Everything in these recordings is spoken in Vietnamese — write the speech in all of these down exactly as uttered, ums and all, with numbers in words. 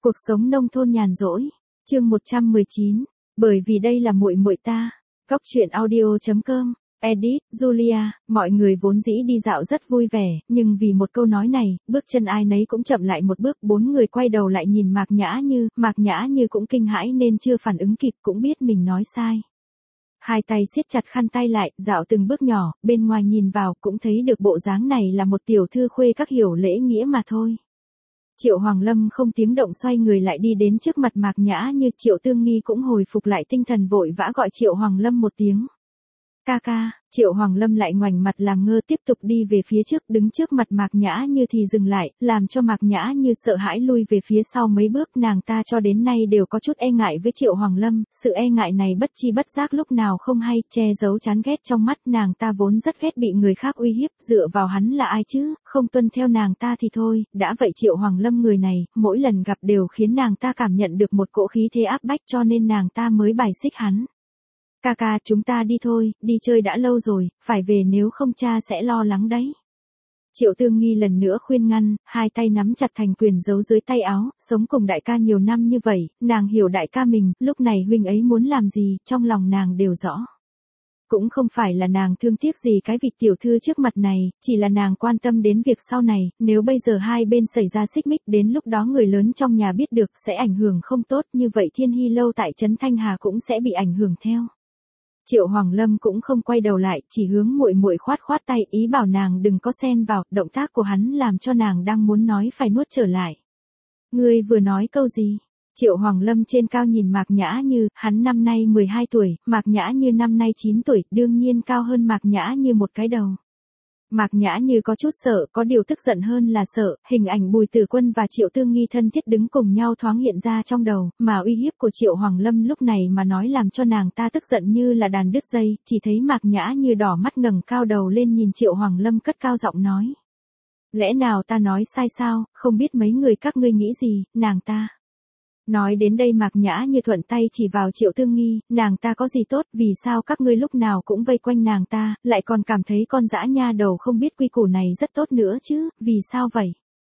Cuộc sống nông thôn nhàn rỗi, chương một trăm mười chín, bởi vì đây là muội muội ta. Góc truyện audio chấm com, edit, Julia, mọi người vốn dĩ đi dạo rất vui vẻ, nhưng vì một câu nói này, bước chân ai nấy cũng chậm lại một bước, bốn người quay đầu lại nhìn Mạc Nhã Như, Mạc Nhã Như cũng kinh hãi nên chưa phản ứng kịp cũng biết mình nói sai. Hai tay siết chặt khăn tay lại, dạo từng bước nhỏ, bên ngoài nhìn vào cũng thấy được bộ dáng này là một tiểu thư khuê các hiểu lễ nghĩa mà thôi. Triệu Hoàng Lâm không tiếng động xoay người lại đi đến trước mặt Mạc Nhã Như. Triệu Tương Nghi cũng hồi phục lại tinh thần vội vã gọi Triệu Hoàng Lâm một tiếng. Ca ca. Triệu Hoàng Lâm lại ngoảnh mặt làm ngơ tiếp tục đi về phía trước, đứng trước mặt Mạc Nhã Như thì dừng lại, làm cho Mạc Nhã Như sợ hãi lui về phía sau mấy bước. Nàng ta cho đến nay đều có chút e ngại với Triệu Hoàng Lâm, sự e ngại này bất chi bất giác lúc nào không hay, che giấu chán ghét trong mắt. Nàng ta vốn rất ghét bị người khác uy hiếp, dựa vào hắn là ai chứ, không tuân theo nàng ta thì thôi, đã vậy Triệu Hoàng Lâm người này, mỗi lần gặp đều khiến nàng ta cảm nhận được một cỗ khí thế áp bách, cho nên nàng ta mới bài xích hắn. Ca ca, chúng ta đi thôi, đi chơi đã lâu rồi, phải về nếu không cha sẽ lo lắng đấy. Triệu Tương Nghi lần nữa khuyên ngăn, hai tay nắm chặt thành quyền giấu dưới tay áo, sống cùng đại ca nhiều năm như vậy, nàng hiểu đại ca mình, lúc này huynh ấy muốn làm gì, trong lòng nàng đều rõ. Cũng không phải là nàng thương tiếc gì cái vị tiểu thư trước mặt này, chỉ là nàng quan tâm đến việc sau này, nếu bây giờ hai bên xảy ra xích mích đến lúc đó người lớn trong nhà biết được sẽ ảnh hưởng không tốt, như vậy Thiên Hy Lâu tại trấn Thanh Hà cũng sẽ bị ảnh hưởng theo. Triệu Hoàng Lâm cũng không quay đầu lại, chỉ hướng muội muội khoát khoát tay, ý bảo nàng đừng có xen vào, động tác của hắn làm cho nàng đang muốn nói phải nuốt trở lại. Ngươi vừa nói câu gì? Triệu Hoàng Lâm trên cao nhìn Mạc Nhã Như, hắn năm nay mười hai tuổi, Mạc Nhã Như năm nay chín tuổi, đương nhiên cao hơn Mạc Nhã Như một cái đầu. Mạc Nhã Như có chút sợ, có điều tức giận hơn là sợ, hình ảnh Bùi Tử Quân và Triệu Tương Nghi thân thiết đứng cùng nhau thoáng hiện ra trong đầu, mà uy hiếp của Triệu Hoàng Lâm lúc này mà nói làm cho nàng ta tức giận như là đàn đứt dây, chỉ thấy Mạc Nhã Như đỏ mắt ngẩng cao đầu lên nhìn Triệu Hoàng Lâm cất cao giọng nói. Lẽ nào ta nói sai sao, không biết mấy người các ngươi nghĩ gì, nàng ta. Nói đến đây Mạc Nhã Như thuận tay chỉ vào Triệu Tương Nghi, nàng ta có gì tốt, vì sao các ngươi lúc nào cũng vây quanh nàng ta, lại còn cảm thấy con dã nha đầu không biết quy củ này rất tốt nữa chứ, vì sao vậy?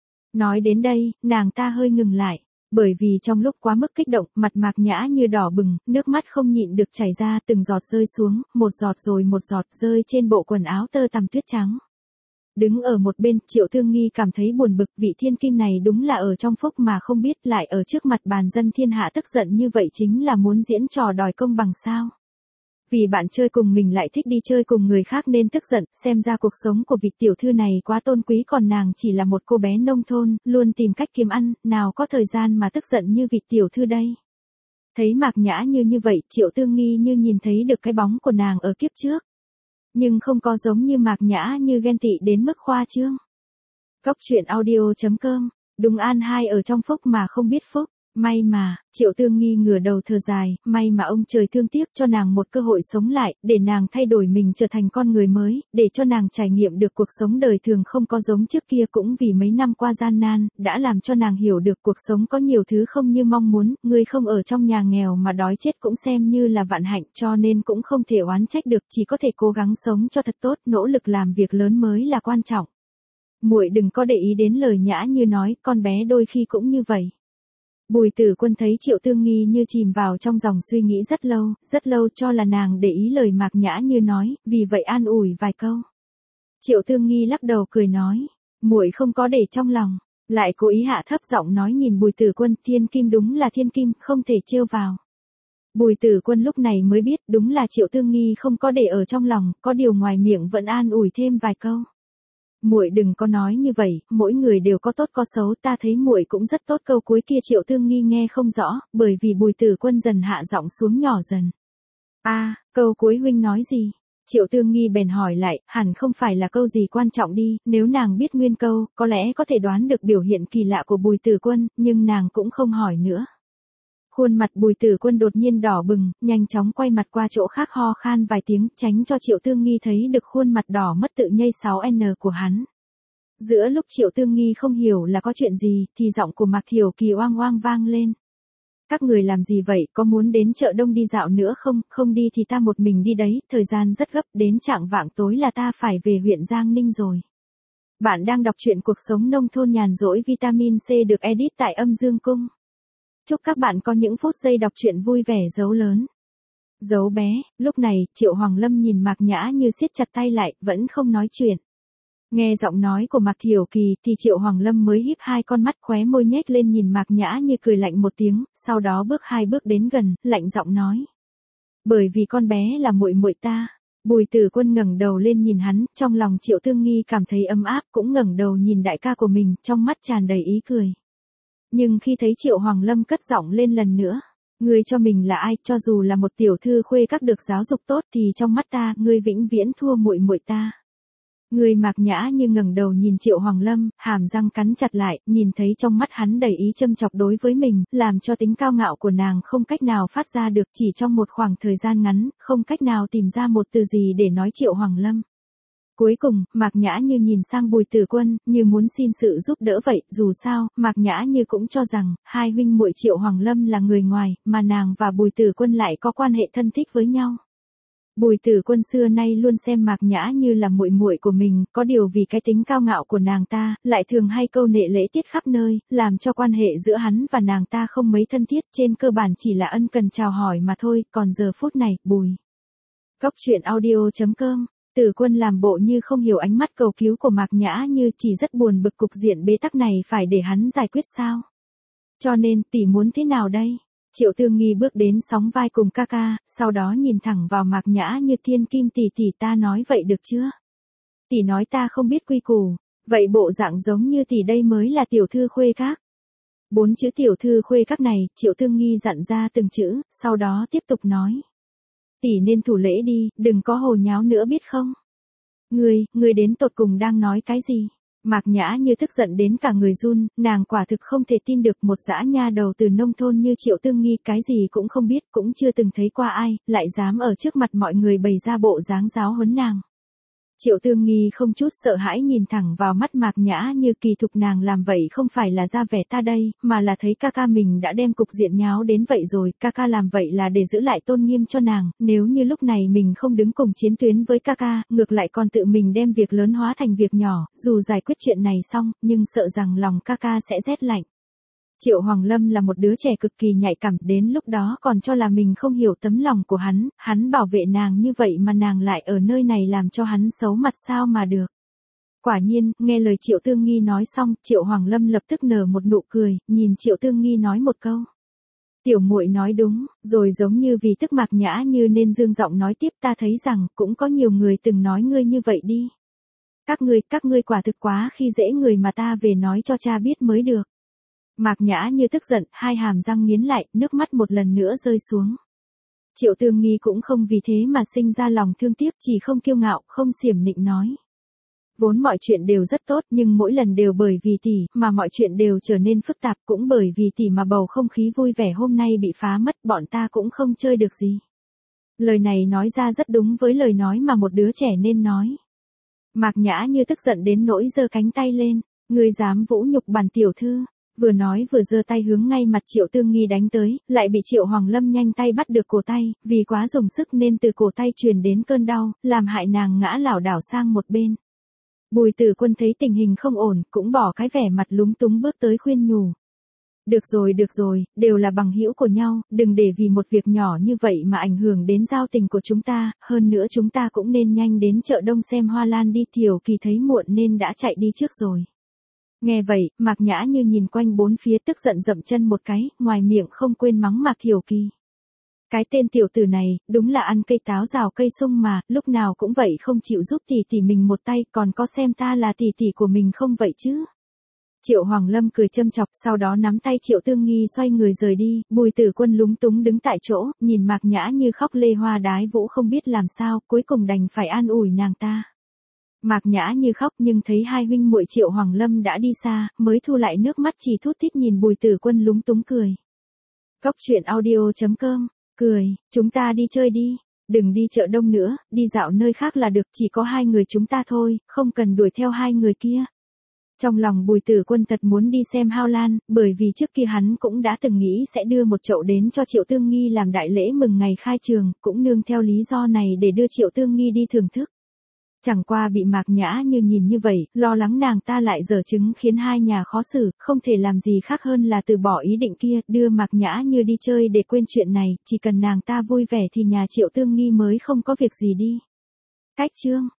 Nói đến đây, nàng ta hơi ngừng lại, bởi vì trong lúc quá mức kích động, mặt Mạc Nhã Như đỏ bừng, nước mắt không nhịn được chảy ra, từng giọt rơi xuống, một giọt rồi một giọt rơi trên bộ quần áo tơ tằm tuyết trắng. Đứng ở một bên, Triệu Tương Nghi cảm thấy buồn bực, vị thiên kim này đúng là ở trong phúc mà không biết, lại ở trước mặt bàn dân thiên hạ tức giận như vậy chính là muốn diễn trò đòi công bằng sao. Vì bạn chơi cùng mình lại thích đi chơi cùng người khác nên tức giận, xem ra cuộc sống của vị tiểu thư này quá tôn quý còn nàng chỉ là một cô bé nông thôn, luôn tìm cách kiếm ăn, nào có thời gian mà tức giận như vị tiểu thư đây. Thấy Mạc Nhã Như như vậy, Triệu Tương Nghi như nhìn thấy được cái bóng của nàng ở kiếp trước. Nhưng không có giống như Mạc Nhã Như ghen tị đến mức khoa trương. Góc truyện audio chấm com, đúng an hai ở trong phúc mà không biết phúc, may mà, Triệu Tương Nghi ngửa đầu thở dài, may mà ông trời thương tiếc cho nàng một cơ hội sống lại, để nàng thay đổi mình trở thành con người mới, để cho nàng trải nghiệm được cuộc sống đời thường không có giống trước kia, cũng vì mấy năm qua gian nan, đã làm cho nàng hiểu được cuộc sống có nhiều thứ không như mong muốn, người không ở trong nhà nghèo mà đói chết cũng xem như là vạn hạnh, cho nên cũng không thể oán trách được, chỉ có thể cố gắng sống cho thật tốt, nỗ lực làm việc lớn mới là quan trọng. Muội đừng có để ý đến lời Nhã Như nói, con bé đôi khi cũng như vậy. Bùi Tử Quân thấy Triệu Tương Nghi như chìm vào trong dòng suy nghĩ rất lâu, rất lâu cho là nàng để ý lời Mạc Nhã Như nói, vì vậy an ủi vài câu. Triệu Tương Nghi lắc đầu cười nói, muội không có để trong lòng, lại cố ý hạ thấp giọng nói nhìn Bùi Tử Quân, thiên kim đúng là thiên kim, không thể trêu vào. Bùi Tử Quân lúc này mới biết đúng là Triệu Tương Nghi không có để ở trong lòng, có điều ngoài miệng vẫn an ủi thêm vài câu. Muội đừng có nói như vậy, mỗi người đều có tốt có xấu, ta thấy muội cũng rất tốt. Câu cuối kia Triệu Tương Nghi nghe không rõ, bởi vì Bùi Tử Quân dần hạ giọng xuống nhỏ dần. A, à, câu cuối huynh nói gì? Triệu Tương Nghi bèn hỏi lại, hẳn không phải là câu gì quan trọng đi, nếu nàng biết nguyên câu, có lẽ có thể đoán được biểu hiện kỳ lạ của Bùi Tử Quân, nhưng nàng cũng không hỏi nữa. Khuôn mặt Bùi Tử Quân đột nhiên đỏ bừng, nhanh chóng quay mặt qua chỗ khác ho khan vài tiếng, tránh cho Triệu Tương Nghi thấy được khuôn mặt đỏ mất tự nhây sáu N của hắn. Giữa lúc Triệu Tương Nghi không hiểu là có chuyện gì, thì giọng của Mạc Thiểu Kỳ oang oang vang lên. Các người làm gì vậy, có muốn đến chợ đông đi dạo nữa không, không đi thì ta một mình đi đấy, thời gian rất gấp, đến chạng vạng tối là ta phải về huyện Giang Ninh rồi. Bạn đang đọc truyện cuộc sống nông thôn nhàn rỗi vitamin C được edit tại Âm Dương Cung. Chúc các bạn có những phút giây đọc truyện vui vẻ dấu lớn. Dấu bé, lúc này, Triệu Hoàng Lâm nhìn Mạc Nhã Như siết chặt tay lại, vẫn không nói chuyện. Nghe giọng nói của Mạc Thiểu Kỳ thì Triệu Hoàng Lâm mới híp hai con mắt, khóe môi nhếch lên nhìn Mạc Nhã Như cười lạnh một tiếng, sau đó bước hai bước đến gần, lạnh giọng nói. Bởi vì con bé là muội muội ta. Bùi Tử Quân ngẩng đầu lên nhìn hắn, trong lòng Triệu Tương Nghi cảm thấy ấm áp, cũng ngẩng đầu nhìn đại ca của mình, trong mắt tràn đầy ý cười. Nhưng khi thấy Triệu Hoàng Lâm cất giọng lên lần nữa, ngươi cho mình là ai, cho dù là một tiểu thư khuê các được giáo dục tốt thì trong mắt ta, ngươi vĩnh viễn thua muội muội ta. Ngươi Mạc Nhã Như ngẩng đầu nhìn Triệu Hoàng Lâm, hàm răng cắn chặt lại, nhìn thấy trong mắt hắn đầy ý châm chọc đối với mình, làm cho tính cao ngạo của nàng không cách nào phát ra được, chỉ trong một khoảng thời gian ngắn, không cách nào tìm ra một từ gì để nói Triệu Hoàng Lâm. Cuối cùng, Mạc Nhã Như nhìn sang Bùi Tử Quân, như muốn xin sự giúp đỡ vậy, dù sao, Mạc Nhã Như cũng cho rằng, hai huynh muội Triệu Hoàng Lâm là người ngoài, mà nàng và Bùi Tử Quân lại có quan hệ thân thích với nhau. Bùi Tử Quân xưa nay luôn xem Mạc Nhã Như là muội muội của mình, có điều vì cái tính cao ngạo của nàng ta, lại thường hay câu nệ lễ tiết khắp nơi, làm cho quan hệ giữa hắn và nàng ta không mấy thân thiết, trên cơ bản chỉ là ân cần chào hỏi mà thôi, còn giờ phút này, Bùi. Cóc truyện audio chấm com, Tử Quân làm bộ như không hiểu ánh mắt cầu cứu của Mạc Nhã Như, chỉ rất buồn bực cục diện bế tắc này phải để hắn giải quyết sao. Cho nên, tỷ muốn thế nào đây? Triệu Tương Nghi bước đến sóng vai cùng ca ca, sau đó nhìn thẳng vào Mạc Nhã Như, Thiên Kim tỷ tỷ, ta nói vậy được chưa? Tỷ nói ta không biết quy củ, vậy bộ dạng giống như tỷ đây mới là tiểu thư khuê các. Bốn chữ tiểu thư khuê các này, Triệu Tương Nghi dặn ra từng chữ, sau đó tiếp tục nói. Tỷ nên thủ lễ đi, đừng có hồ nháo nữa biết không? Ngươi, ngươi đến tột cùng đang nói cái gì? Mạc Nhã Như tức giận đến cả người run, nàng quả thực không thể tin được một dã nha đầu từ nông thôn như Triệu Tương Nghi cái gì cũng không biết, cũng chưa từng thấy qua ai, lại dám ở trước mặt mọi người bày ra bộ dáng giáo huấn nàng. Triệu Tương Nghi không chút sợ hãi nhìn thẳng vào mắt Mạc Nhã Như, kỳ thực nàng làm vậy không phải là ra vẻ ta đây, mà là thấy ca ca mình đã đem cục diện nháo đến vậy rồi, ca ca làm vậy là để giữ lại tôn nghiêm cho nàng, nếu như lúc này mình không đứng cùng chiến tuyến với ca ca, ngược lại còn tự mình đem việc lớn hóa thành việc nhỏ, dù giải quyết chuyện này xong, nhưng sợ rằng lòng ca ca sẽ rét lạnh. Triệu Hoàng Lâm là một đứa trẻ cực kỳ nhạy cảm, đến lúc đó còn cho là mình không hiểu tấm lòng của hắn, hắn bảo vệ nàng như vậy mà nàng lại ở nơi này làm cho hắn xấu mặt sao mà được. Quả nhiên, nghe lời Triệu Tương Nghi nói xong, Triệu Hoàng Lâm lập tức nở một nụ cười, nhìn Triệu Tương Nghi nói một câu. Tiểu muội nói đúng, rồi giống như vì tức Mạc Nhã Như nên dương giọng nói tiếp, ta thấy rằng, cũng có nhiều người từng nói ngươi như vậy đi. Các ngươi, các ngươi quả thực quá khi dễ người mà ta về nói cho cha biết mới được. Mạc Nhã Như tức giận, hai hàm răng nghiến lại, nước mắt một lần nữa rơi xuống. Triệu Tương Nghi cũng không vì thế mà sinh ra lòng thương tiếc, chỉ không kiêu ngạo, không xiểm nịnh nói. Vốn mọi chuyện đều rất tốt, nhưng mỗi lần đều bởi vì tỷ, mà mọi chuyện đều trở nên phức tạp, cũng bởi vì tỷ mà bầu không khí vui vẻ hôm nay bị phá mất, bọn ta cũng không chơi được gì. Lời này nói ra rất đúng với lời nói mà một đứa trẻ nên nói. Mạc Nhã Như tức giận đến nỗi giơ cánh tay lên, ngươi dám vũ nhục bản tiểu thư. Vừa nói vừa giơ tay hướng ngay mặt Triệu Tương Nghi đánh tới, lại bị Triệu Hoàng Lâm nhanh tay bắt được cổ tay, vì quá dùng sức nên từ cổ tay truyền đến cơn đau, làm hại nàng ngã lảo đảo sang một bên. Bùi Tử Quân thấy tình hình không ổn, cũng bỏ cái vẻ mặt lúng túng bước tới khuyên nhủ. Được rồi, được rồi, đều là bằng hữu của nhau, đừng để vì một việc nhỏ như vậy mà ảnh hưởng đến giao tình của chúng ta, hơn nữa chúng ta cũng nên nhanh đến chợ đông xem hoa lan đi. Thiểu Kỳ thấy muộn nên đã chạy đi trước rồi. Nghe vậy, Mạc Nhã Như nhìn quanh bốn phía tức giận dậm chân một cái, ngoài miệng không quên mắng Mạc Thiểu Kỳ. Cái tên tiểu tử này, đúng là ăn cây táo rào cây sung mà, lúc nào cũng vậy không chịu giúp tỷ tỷ mình một tay, còn có xem ta là tỷ tỷ của mình không vậy chứ? Triệu Hoàng Lâm cười châm chọc, sau đó nắm tay Triệu Tương Nghi xoay người rời đi, Bùi Tử Quân lúng túng đứng tại chỗ, nhìn Mạc Nhã Như khóc lê hoa đái vũ không biết làm sao, cuối cùng đành phải an ủi nàng ta. Mạc Nhã Như khóc nhưng thấy hai huynh muội Triệu Hoàng Lâm đã đi xa, mới thu lại nước mắt chỉ thút thít nhìn Bùi Tử Quân lúng túng cười. Cóc truyện audio chấm com, cười, chúng ta đi chơi đi, đừng đi chợ đông nữa, đi dạo nơi khác là được, chỉ có hai người chúng ta thôi, không cần đuổi theo hai người kia. Trong lòng Bùi Tử Quân thật muốn đi xem Hao Lan, bởi vì trước kia hắn cũng đã từng nghĩ sẽ đưa một chậu đến cho Triệu Tương Nghi làm đại lễ mừng ngày khai trường, cũng nương theo lý do này để đưa Triệu Tương Nghi đi thưởng thức. Chẳng qua bị Mạc Nhã Như nhìn như vậy, lo lắng nàng ta lại giở trứng khiến hai nhà khó xử, không thể làm gì khác hơn là từ bỏ ý định kia, đưa Mạc Nhã Như đi chơi để quên chuyện này, chỉ cần nàng ta vui vẻ thì nhà Triệu Tương Nghi mới không có việc gì đi. Cách chương